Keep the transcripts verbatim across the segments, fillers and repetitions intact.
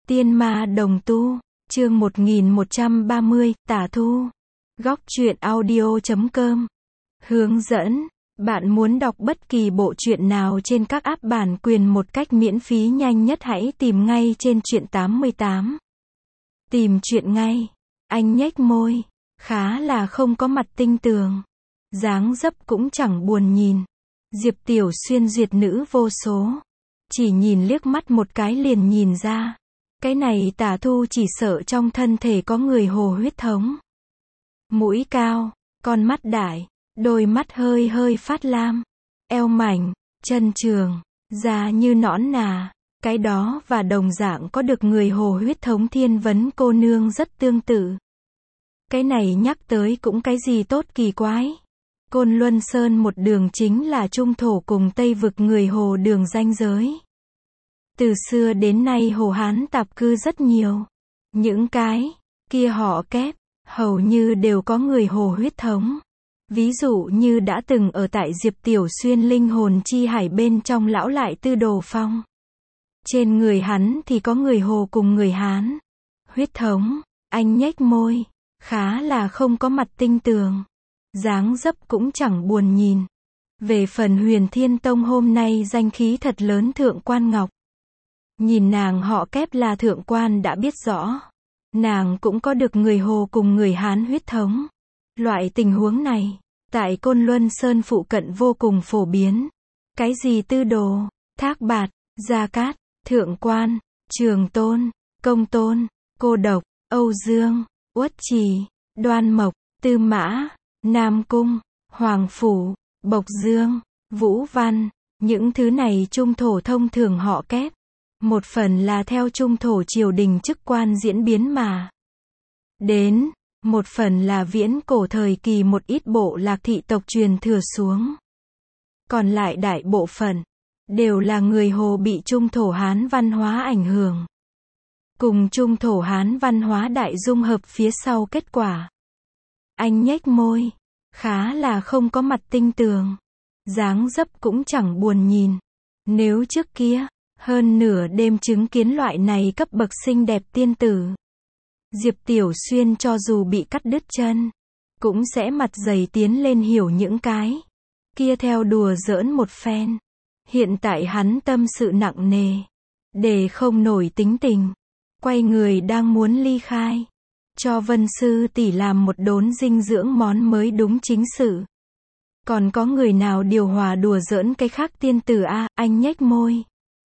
Tiên ma đồng tu, chương một nghìn một trăm ba mươi, Tả Thu. Góc truyện audio chấm com. Hướng dẫn, bạn muốn đọc bất kỳ bộ truyện nào trên các app bản quyền một cách miễn phí nhanh nhất hãy tìm ngay trên truyện tám mươi tám. Tìm truyện ngay. Anh nhếch môi, khá là không có mặt tinh tường. Dáng dấp cũng chẳng buồn nhìn. Diệp Tiểu Xuyên duyệt nữ vô số. Chỉ nhìn liếc mắt một cái liền nhìn ra. Cái này Tả Thu chỉ sợ trong thân thể có người hồ huyết thống. Mũi cao, con mắt đại, đôi mắt hơi hơi phát lam, eo mảnh, chân trường, da như nõn nà. Cái đó và đồng dạng có được người hồ huyết thống Thiên Vấn cô nương rất tương tự. Cái này nhắc tới cũng cái gì tốt kỳ quái. Côn Luân Sơn một đường chính là trung thổ cùng Tây vực người hồ đường ranh giới. Từ xưa đến nay Hồ Hán tạp cư rất nhiều. Những cái kia họ kép, hầu như đều có người hồ huyết thống. Ví dụ như đã từng ở tại Diệp Tiểu Xuyên linh hồn chi hải bên trong lão lại Tư Đồ Phong. Trên người hắn thì có người hồ cùng người Hán. Huyết thống, anh nhếch môi, khá là không có mặt tinh tường. Dáng dấp cũng chẳng buồn nhìn. Về phần Huyền Thiên Tông hôm nay danh khí thật lớn Thượng Quan Ngọc. Nhìn nàng họ kép là thượng quan đã biết rõ. Nàng cũng có được người hồ cùng người Hán huyết thống. Loại tình huống này, tại Côn Luân Sơn phụ cận vô cùng phổ biến. Cái gì Tư Đồ, Thác Bạt, Gia Cát, Thượng Quan, Trường Tôn, Công Tôn, Cô Độc, Âu Dương, Uất Trì, Đoan Mộc, Tư Mã, Nam Cung, Hoàng Phủ, Bộc Dương, Vũ Văn. Những thứ này trung thổ thông thường họ kép. Một phần là theo trung thổ triều đình chức quan diễn biến mà đến, một phần là viễn cổ thời kỳ một ít bộ lạc thị tộc truyền thừa xuống. Còn lại đại bộ phận, đều là người hồ bị trung thổ Hán văn hóa ảnh hưởng. Cùng trung thổ Hán văn hóa đại dung hợp phía sau kết quả. Anh nhếch môi, khá là không có mặt tinh tường. Dáng dấp cũng chẳng buồn nhìn. Nếu trước kia, hơn nửa đêm chứng kiến loại này cấp bậc xinh đẹp tiên tử. Diệp Tiểu Xuyên cho dù bị cắt đứt chân, cũng sẽ mặt dày tiến lên hiểu những cái kia theo đùa giỡn một phen. Hiện tại hắn tâm sự nặng nề, để không nổi tính tình, quay người đang muốn ly khai, cho Vân sư tỷ làm một đốn dinh dưỡng món mới đúng chính sự. Còn có người nào điều hòa đùa giỡn cái khác tiên tử a? Anh nhếch môi,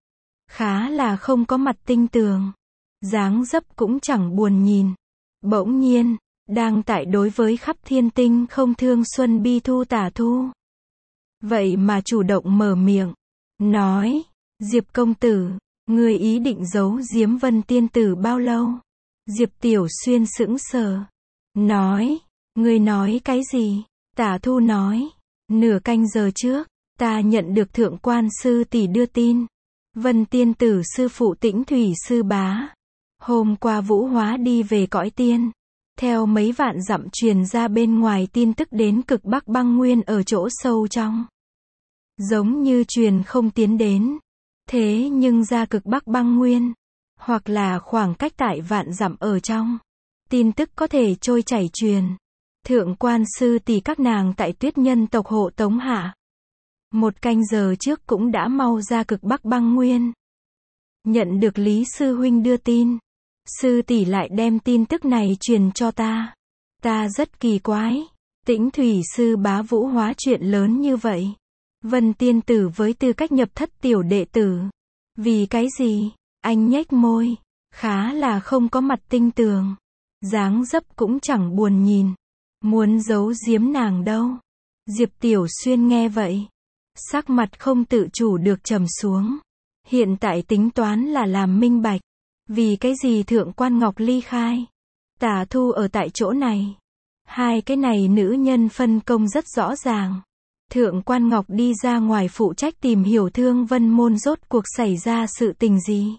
khá là không có mặt tinh tường. Dáng dấp cũng chẳng buồn nhìn. Bỗng nhiên, đang tại đối với khắp thiên tinh không thương xuân bi thu Tả Thu. Vậy mà chủ động mở miệng, nói, Diệp công tử, người ý định giấu giếm Vân tiên tử bao lâu? Diệp Tiểu Xuyên sững sờ, nói, người nói cái gì? Tả Thu nói, nửa canh giờ trước, ta nhận được Thượng Quan sư tỷ đưa tin. Vân tiên tử sư phụ Tĩnh Thủy sư bá. Hôm qua vũ hóa đi về cõi tiên. Theo mấy vạn dặm truyền ra bên ngoài tin tức đến cực Bắc băng nguyên ở chỗ sâu trong. Giống như truyền không tiến đến. Thế nhưng ra cực Bắc băng nguyên. Hoặc là khoảng cách tại vạn dặm ở trong. Tin tức có thể trôi chảy truyền. Thượng Quan sư tỷ các nàng tại Tuyết Nhân tộc hộ tống hạ. Một canh giờ trước cũng đã mau ra cực Bắc băng nguyên. Nhận được Lý sư huynh đưa tin. Sư tỷ lại đem tin tức này truyền cho ta. Ta rất kỳ quái. Tĩnh Thủy sư bá vũ hóa chuyện lớn như vậy. Vân tiên tử với tư cách nhập thất tiểu đệ tử. Vì cái gì? Anh nhếch môi, khá là không có mặt tinh tường. Dáng dấp cũng chẳng buồn nhìn. Muốn giấu giếm nàng đâu. Diệp Tiểu Xuyên nghe vậy, sắc mặt không tự chủ được trầm xuống. Hiện tại tính toán là làm minh bạch. Vì cái gì Thượng Quan Ngọc ly khai? Tả Thu ở tại chỗ này. Hai cái này nữ nhân phân công rất rõ ràng. Thượng Quan Ngọc đi ra ngoài phụ trách tìm hiểu Thương Vân môn rốt cuộc xảy ra sự tình gì.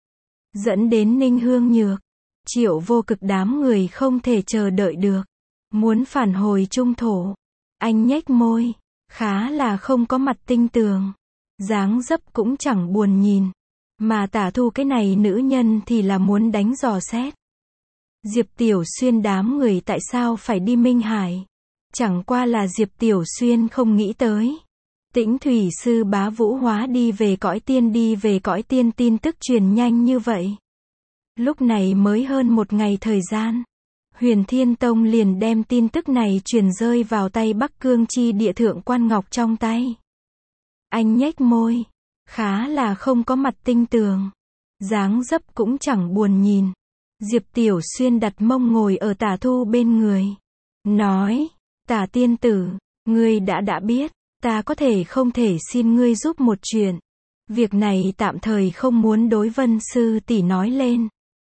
Dẫn đến Ninh Hương Nhược, Triệu Vô Cực đám người không thể chờ đợi được. Muốn phản hồi trung thổ. Anh nhếch môi, khá là không có mặt tinh tường. Dáng dấp cũng chẳng buồn nhìn. Mà Tả Thu cái này nữ nhân thì là muốn đánh dò xét. Diệp Tiểu Xuyên đám người tại sao phải đi Minh Hải? Chẳng qua là Diệp Tiểu Xuyên không nghĩ tới. Tĩnh Thủy Sư Bá Vũ hóa đi về cõi tiên đi về cõi tiên tin tức truyền nhanh như vậy. Lúc này mới hơn một ngày thời gian. Huyền Thiên Tông liền đem tin tức này truyền rơi vào tay Bắc Cương Chi Địa Thượng Quan Ngọc trong tay. Anh nhếch môi. Khá là không có mặt tinh tường. Dáng dấp cũng chẳng buồn nhìn. Diệp Tiểu Xuyên đặt mông ngồi ở Tả Thu bên người. Nói, Tả tiên tử, ngươi đã đã biết, ta có thể không thể xin ngươi giúp một chuyện. Việc này tạm thời không muốn đối Vân sư tỷ nói lên.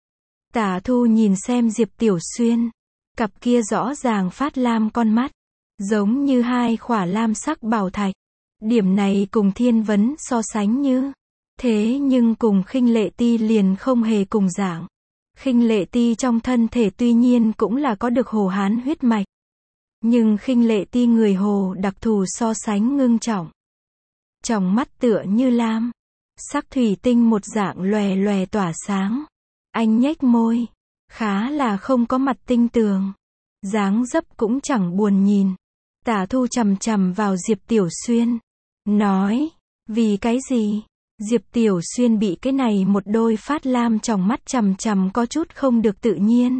Tả Thu nhìn xem Diệp Tiểu Xuyên. Cặp kia rõ ràng phát lam con mắt. Giống như hai khỏa lam sắc bảo thạch. Điểm này cùng Thiên Vấn so sánh như. Thế nhưng cùng Khinh Lệ Ti liền không hề cùng dạng. Khinh Lệ Ti trong thân thể tuy nhiên cũng là có được Hồ Hán huyết mạch. Nhưng Khinh Lệ Ti người Hồ đặc thù so sánh ngưng trọng. Trong mắt tựa như lam. Sắc thủy tinh một dạng lòe lòe tỏa sáng. Anh nhếch môi. Khá là không có mặt tinh tường. Dáng dấp cũng chẳng buồn nhìn. Tả Thu chằm chằm vào Diệp Tiểu Xuyên. Nói. Vì cái gì? Diệp Tiểu Xuyên bị cái này một đôi phát lam trong mắt chằm chằm có chút không được tự nhiên.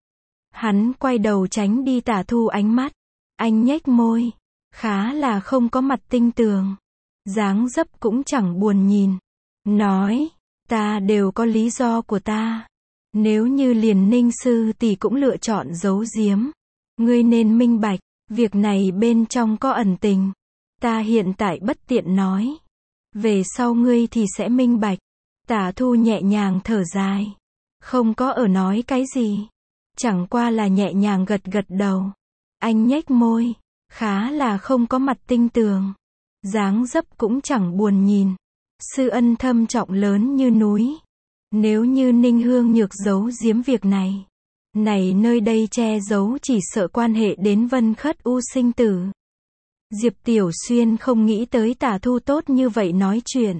Hắn quay đầu tránh đi Tả Thu ánh mắt. Anh nhếch môi. Khá là không có mặt tinh tường. Dáng dấp cũng chẳng buồn nhìn. Nói. Ta đều có lý do của ta. Nếu như liền Ninh sư tỷ cũng lựa chọn giấu giếm. Ngươi nên minh bạch. Việc này bên trong có ẩn tình. Ta hiện tại bất tiện nói. Về sau ngươi thì sẽ minh bạch. Tả Thu nhẹ nhàng thở dài. Không có ở nói cái gì. Chẳng qua là nhẹ nhàng gật gật đầu. Anh nhếch môi. Khá là không có mặt tinh tường. Dáng dấp cũng chẳng buồn nhìn. Sư ân thâm trọng lớn như núi. Nếu như Ninh Hương Nhược giấu giếm việc này. Này nơi đây che giấu chỉ sợ quan hệ đến Vân Khất U sinh tử. Diệp Tiểu Xuyên không nghĩ tới Tả Thu tốt như vậy nói chuyện.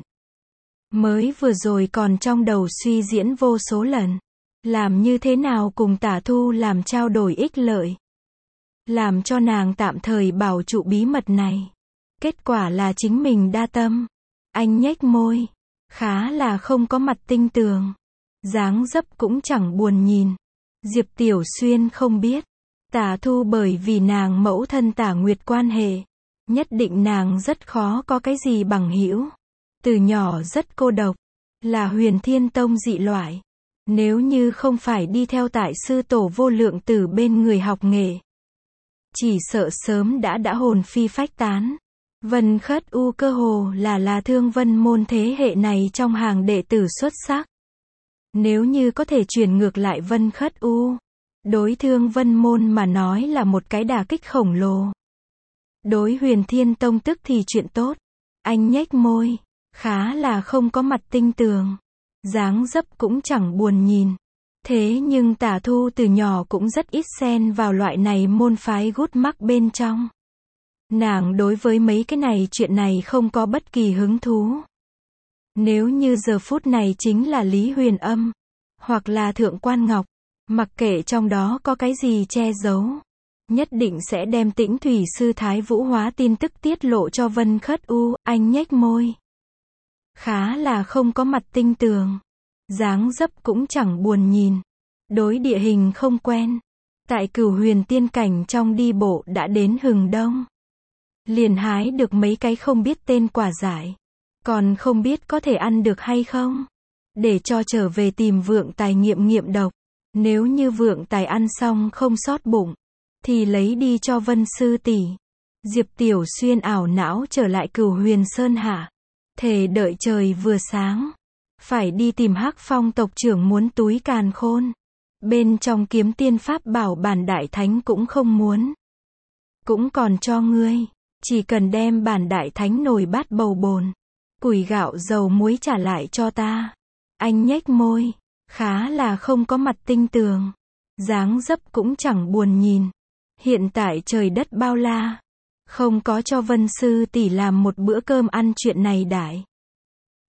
Mới vừa rồi còn trong đầu suy diễn vô số lần. Làm như thế nào cùng Tả Thu làm trao đổi ích lợi. Làm cho nàng tạm thời bảo trụ bí mật này. Kết quả là chính mình đa tâm. Anh nhếch môi. Khá là không có mặt tinh tường. Dáng dấp cũng chẳng buồn nhìn. Diệp Tiểu Xuyên không biết. Tả Thu bởi vì nàng mẫu thân Tả Nguyệt quan hệ. Nhất định nàng rất khó có cái gì bằng hữu. Từ nhỏ rất cô độc. Là Huyền Thiên Tông dị loại. Nếu như không phải đi theo tại sư tổ Vô Lượng Tử bên người học nghệ. Chỉ sợ sớm đã đã hồn phi phách tán. Vân Khất U cơ hồ là là Thương Vân môn thế hệ này trong hàng đệ tử xuất sắc. Nếu như có thể chuyển ngược lại Vân Khất U. Đối Thương Vân môn mà nói là một cái đả kích khổng lồ. Đối Huyền Thiên Tông tức thì chuyện tốt. Anh nhếch môi. Khá là không có mặt tinh tường. Dáng dấp cũng chẳng buồn nhìn. Thế nhưng Tả Thu từ nhỏ cũng rất ít xen vào loại này môn phái gút mắc bên trong. Nàng đối với mấy cái này chuyện này không có bất kỳ hứng thú. Nếu như giờ phút này chính là Lý Huyền Âm. Hoặc là Thượng Quan Ngọc. Mặc kệ trong đó có cái gì che giấu. Nhất định sẽ đem Tĩnh Thủy Sư Thái Vũ hóa tin tức tiết lộ cho Vân Khất U. Anh nhếch môi. Khá là không có mặt tinh tường. Dáng dấp cũng chẳng buồn nhìn. Đối địa hình không quen. Tại Cửu Huyền Tiên Cảnh trong đi bộ đã đến hừng đông. Liền hái được mấy cái không biết tên quả dại. Còn không biết có thể ăn được hay không. Để cho trở về tìm Vượng Tài nghiệm nghiệm độc. Nếu như Vượng Tài ăn xong không sót bụng. Thì lấy đi cho Vân sư tỷ. Diệp Tiểu Xuyên ảo não trở lại Cửu Huyền Sơn hạ. Thề đợi trời vừa sáng. Phải đi tìm Hắc Phong tộc trưởng muốn túi càn khôn. Bên trong kiếm tiên pháp bảo bản đại thánh cũng không muốn. Cũng còn cho ngươi. Chỉ cần đem bản đại thánh nồi bát bầu bồn. Củi gạo dầu muối trả lại cho ta. Anh nhếch môi. Khá là không có mặt tinh tường. Dáng dấp cũng chẳng buồn nhìn. Hiện tại trời đất bao la. Không có cho Vân sư tỷ làm một bữa cơm ăn chuyện này đại.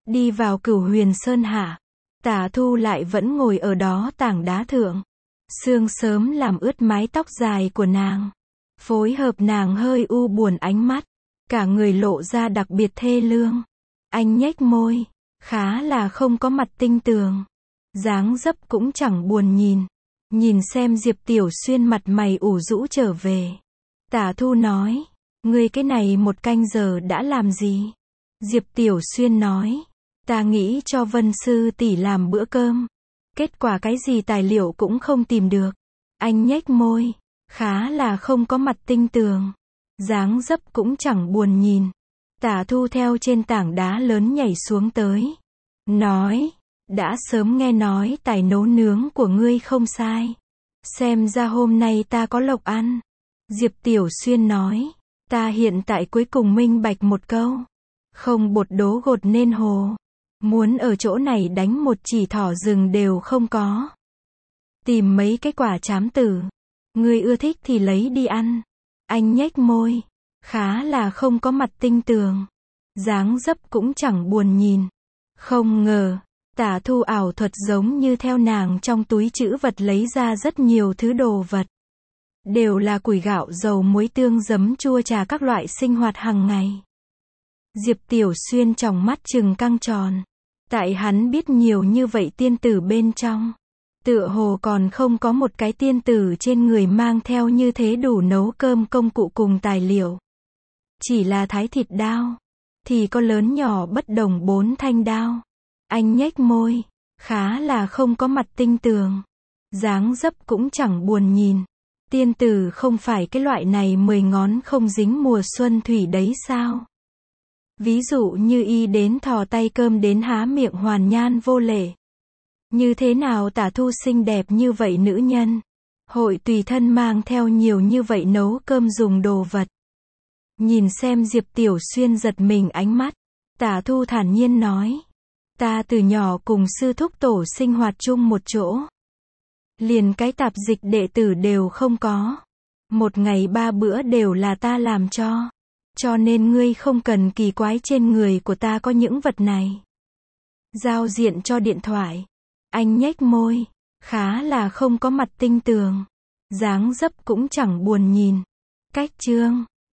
Đi vào Cửu Huyền Sơn hạ, Tả Thu lại vẫn ngồi ở đó tảng đá thượng. Sương sớm làm ướt mái tóc dài của nàng. Phối hợp nàng hơi u buồn ánh mắt. Cả người lộ ra đặc biệt thê lương. Anh nhếch môi. Khá là không có mặt tinh tường. Dáng dấp cũng chẳng buồn nhìn. Nhìn xem Diệp Tiểu Xuyên mặt mày ủ rũ trở về. Tả Thu nói. Ngươi cái này một canh giờ đã làm gì? Diệp Tiểu Xuyên nói. Ta nghĩ cho Vân sư tỷ làm bữa cơm. Kết quả cái gì tài liệu cũng không tìm được. Anh nhếch môi. Khá là không có mặt tinh tường. Dáng dấp cũng chẳng buồn nhìn. Tả Thu theo trên tảng đá lớn nhảy xuống tới. Nói. Đã sớm nghe nói tài nấu nướng của ngươi không sai. Xem ra hôm nay ta có lộc ăn. Diệp Tiểu Xuyên nói. Ta hiện tại cuối cùng minh bạch một câu. Không bột đố gột nên hồ. Muốn ở chỗ này đánh một chỉ thỏ rừng đều không có. Tìm mấy cái quả trám tử. Ngươi ưa thích thì lấy đi ăn. Anh nhếch môi. Khá là không có mặt tinh tường. Dáng dấp cũng chẳng buồn nhìn. Không ngờ. Tả Thu ảo thuật giống như theo nàng trong túi trữ vật lấy ra rất nhiều thứ đồ vật. Đều là củi gạo dầu muối tương giấm chua trà các loại sinh hoạt hàng ngày. Diệp Tiểu Xuyên tròng mắt trừng căng tròn. Tại hắn biết nhiều như vậy tiên tử bên trong. Tựa hồ còn không có một cái tiên tử trên người mang theo như thế đủ nấu cơm công cụ cùng tài liệu. Chỉ là thái thịt đao. Thì có lớn nhỏ bất đồng bốn thanh đao. Anh nhếch môi. Khá là không có mặt tinh tường. Dáng dấp cũng chẳng buồn nhìn. Tiên tử không phải cái loại này mười ngón không dính mùa xuân thủy đấy sao? Ví dụ như y đến thò tay cơm đến há miệng hoàn nhan vô lễ. Như thế nào Tả Thu xinh đẹp như vậy nữ nhân? Hội tùy thân mang theo nhiều như vậy nấu cơm dùng đồ vật. Nhìn xem Diệp Tiểu Xuyên giật mình ánh mắt. Tả Thu thản nhiên nói. Ta từ nhỏ cùng sư thúc tổ sinh hoạt chung một chỗ. Liền cái tạp dịch đệ tử đều không có. Một ngày ba bữa đều là ta làm cho. Cho nên ngươi không cần kỳ quái trên người của ta có những vật này. Giao diện cho điện thoại. Anh nhếch môi. Khá là không có mặt tinh tường. Dáng dấp cũng chẳng buồn nhìn. Cách chương.